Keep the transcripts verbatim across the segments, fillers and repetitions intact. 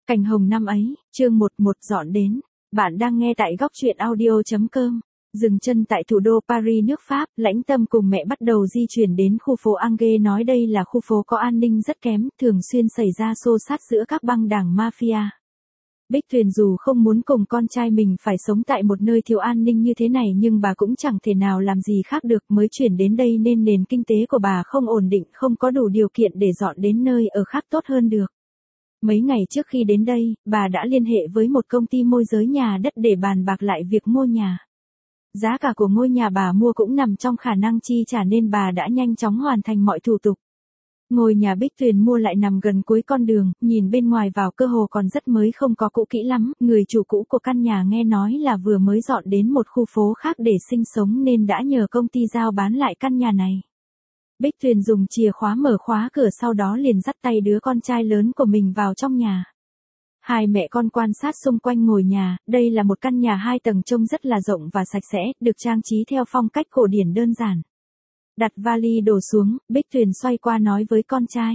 Cành hồng năm ấy, chương một một dọn đến. Bạn đang nghe tại góc truyện audio.com. Dừng chân tại thủ đô Paris nước Pháp, Lãnh Tâm cùng mẹ bắt đầu di chuyển đến khu phố Angers, nói đây là khu phố có an ninh rất kém, thường xuyên xảy ra xô xát giữa các băng đảng mafia. Bích Tuyền dù không muốn cùng con trai mình phải sống tại một nơi thiếu an ninh như thế này, nhưng bà cũng chẳng thể nào làm gì khác được, mới chuyển đến đây nên nền kinh tế của bà không ổn định, không có đủ điều kiện để dọn đến nơi ở khác tốt hơn được. Mấy ngày trước khi đến đây, bà đã liên hệ với một công ty môi giới nhà đất để bàn bạc lại việc mua nhà. Giá cả của ngôi nhà bà mua cũng nằm trong khả năng chi trả nên bà đã nhanh chóng hoàn thành mọi thủ tục. Ngôi nhà Bích Tuyền mua lại nằm gần cuối con đường, nhìn bên ngoài vào cơ hồ còn rất mới, không có cũ kỹ lắm. Người chủ cũ của căn nhà nghe nói là vừa mới dọn đến một khu phố khác để sinh sống nên đã nhờ công ty giao bán lại căn nhà này. Bích Tuyền dùng chìa khóa mở khóa cửa, sau đó liền dắt tay đứa con trai lớn của mình vào trong nhà. Hai mẹ con quan sát xung quanh ngôi nhà. Đây là một căn nhà hai tầng trông rất là rộng và sạch sẽ, được trang trí theo phong cách cổ điển đơn giản. Đặt vali đồ xuống, Bích Tuyền xoay qua nói với con trai.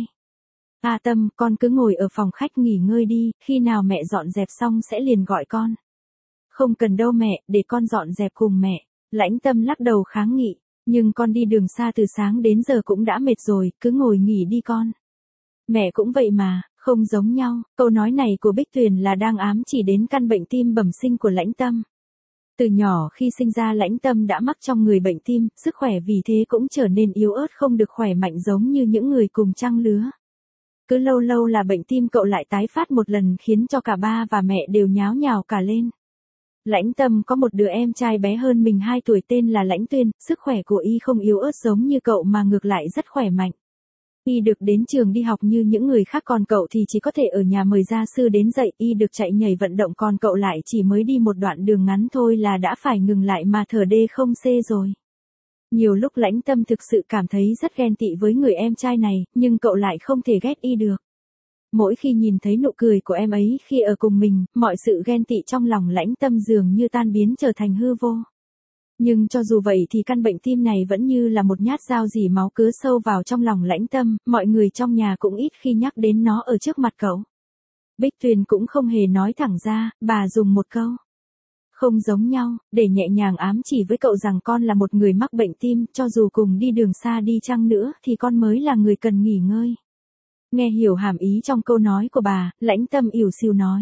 À Tâm, con cứ ngồi ở phòng khách nghỉ ngơi đi, khi nào mẹ dọn dẹp xong sẽ liền gọi con. Không cần đâu mẹ, để con dọn dẹp cùng mẹ. Lãnh Tâm lắc đầu kháng nghị. Nhưng con đi đường xa từ sáng đến giờ cũng đã mệt rồi, cứ ngồi nghỉ đi con. Mẹ cũng vậy mà, không giống nhau. Câu nói này của Bích Tuyền là đang ám chỉ đến căn bệnh tim bẩm sinh của Lãnh Tâm. Từ nhỏ khi sinh ra Lãnh Tâm đã mắc trong người bệnh tim, sức khỏe vì thế cũng trở nên yếu ớt, không được khỏe mạnh giống như những người cùng trang lứa. Cứ lâu lâu là bệnh tim cậu lại tái phát một lần, khiến cho cả ba và mẹ đều nháo nhào cả lên. Lãnh Tâm có một đứa em trai bé hơn mình hai tuổi tên là Lãnh Tuyên, sức khỏe của y không yếu ớt giống như cậu mà ngược lại rất khỏe mạnh. Y được đến trường đi học như những người khác, còn cậu thì chỉ có thể ở nhà mời gia sư đến dạy. Y được chạy nhảy vận động, còn cậu lại chỉ mới đi một đoạn đường ngắn thôi là đã phải ngừng lại mà thở đê không xê rồi. Nhiều lúc Lãnh Tâm thực sự cảm thấy rất ghen tị với người em trai này, nhưng cậu lại không thể ghét y được. Mỗi khi nhìn thấy nụ cười của em ấy khi ở cùng mình, mọi sự ghen tị trong lòng Lãnh Tâm dường như tan biến trở thành hư vô. Nhưng cho dù vậy thì căn bệnh tim này vẫn như là một nhát dao dỉ máu cứa sâu vào trong lòng Lãnh Tâm, mọi người trong nhà cũng ít khi nhắc đến nó ở trước mặt cậu. Bích Tuyền cũng không hề nói thẳng ra, bà dùng một câu. Không giống nhau, để nhẹ nhàng ám chỉ với cậu rằng con là một người mắc bệnh tim, cho dù cùng đi đường xa đi chăng nữa thì con mới là người cần nghỉ ngơi. Nghe hiểu hàm ý trong câu nói của bà, Lãnh Tâm ỉu xìu nói.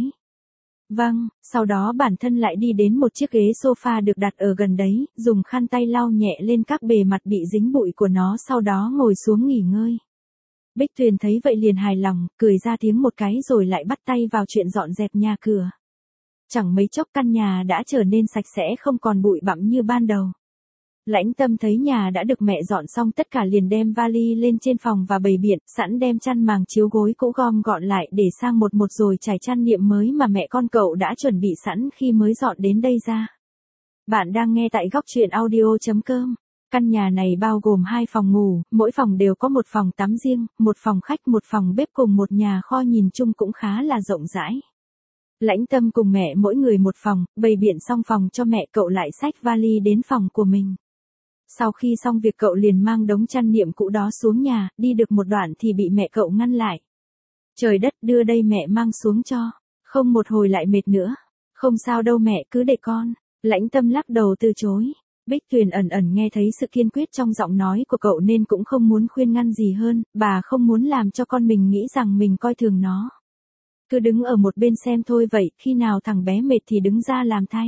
Vâng, sau đó bản thân lại đi đến một chiếc ghế sofa được đặt ở gần đấy, dùng khăn tay lau nhẹ lên các bề mặt bị dính bụi của nó, sau đó ngồi xuống nghỉ ngơi. Bích Tuyền thấy vậy liền hài lòng, cười ra tiếng một cái rồi lại bắt tay vào chuyện dọn dẹp nhà cửa. Chẳng mấy chốc căn nhà đã trở nên sạch sẽ, không còn bụi bặm như ban đầu. Lãnh Tâm thấy nhà đã được mẹ dọn xong tất cả liền đem vali lên trên phòng và bày biện, sẵn đem chăn màng chiếu gối cũ gom gọn lại để sang một một rồi trải chăn niệm mới mà mẹ con cậu đã chuẩn bị sẵn khi mới dọn đến đây ra. Bạn đang nghe tại góc truyện audio.com. Căn nhà này bao gồm hai phòng ngủ, mỗi phòng đều có một phòng tắm riêng, một phòng khách, một phòng bếp cùng một nhà kho, nhìn chung cũng khá là rộng rãi. Lãnh Tâm cùng mẹ mỗi người một phòng, bày biện xong phòng cho mẹ, cậu lại xách vali đến phòng của mình. Sau khi xong việc cậu liền mang đống chăn niệm cũ đó xuống nhà, đi được một đoạn thì bị mẹ cậu ngăn lại. Trời đất, đưa đây mẹ mang xuống cho. Không một hồi lại mệt nữa. Không sao đâu mẹ, cứ để con. Lãnh Tâm lắc đầu từ chối. Bích Tuyền ẩn ẩn nghe thấy sự kiên quyết trong giọng nói của cậu nên cũng không muốn khuyên ngăn gì hơn, bà không muốn làm cho con mình nghĩ rằng mình coi thường nó. Cứ đứng ở một bên xem thôi vậy, khi nào thằng bé mệt thì đứng ra làm thay.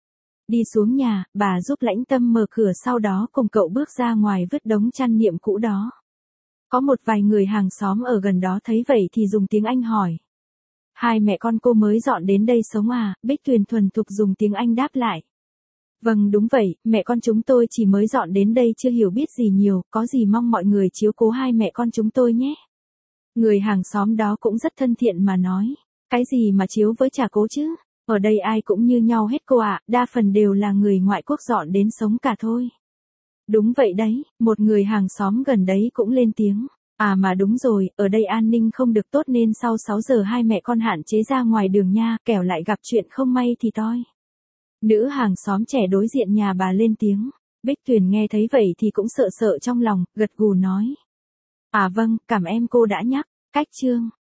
Đi xuống nhà, bà giúp Lãnh Tâm mở cửa, sau đó cùng cậu bước ra ngoài vứt đống chăn niệm cũ đó. Có một vài người hàng xóm ở gần đó thấy vậy thì dùng tiếng Anh hỏi. Hai mẹ con cô mới dọn đến đây sống à? Bích Tuyền thuần thục dùng tiếng Anh đáp lại. Vâng đúng vậy, mẹ con chúng tôi chỉ mới dọn đến đây, chưa hiểu biết gì nhiều, có gì mong mọi người chiếu cố hai mẹ con chúng tôi nhé. Người hàng xóm đó cũng rất thân thiện mà nói. Cái gì mà chiếu với chả cố chứ? Ở đây ai cũng như nhau hết cô ạ, đa phần đều là người ngoại quốc dọn đến sống cả thôi. Đúng vậy đấy, một người hàng xóm gần đấy cũng lên tiếng. À mà đúng rồi, ở đây an ninh không được tốt nên sau sáu giờ hai mẹ con hạn chế ra ngoài đường nha, kẻo lại gặp chuyện không may thì toi. Nữ hàng xóm trẻ đối diện nhà bà lên tiếng. Bích Tuyền nghe thấy vậy thì cũng sợ sợ trong lòng, gật gù nói. À vâng, cảm ơn cô đã nhắc. Cách chương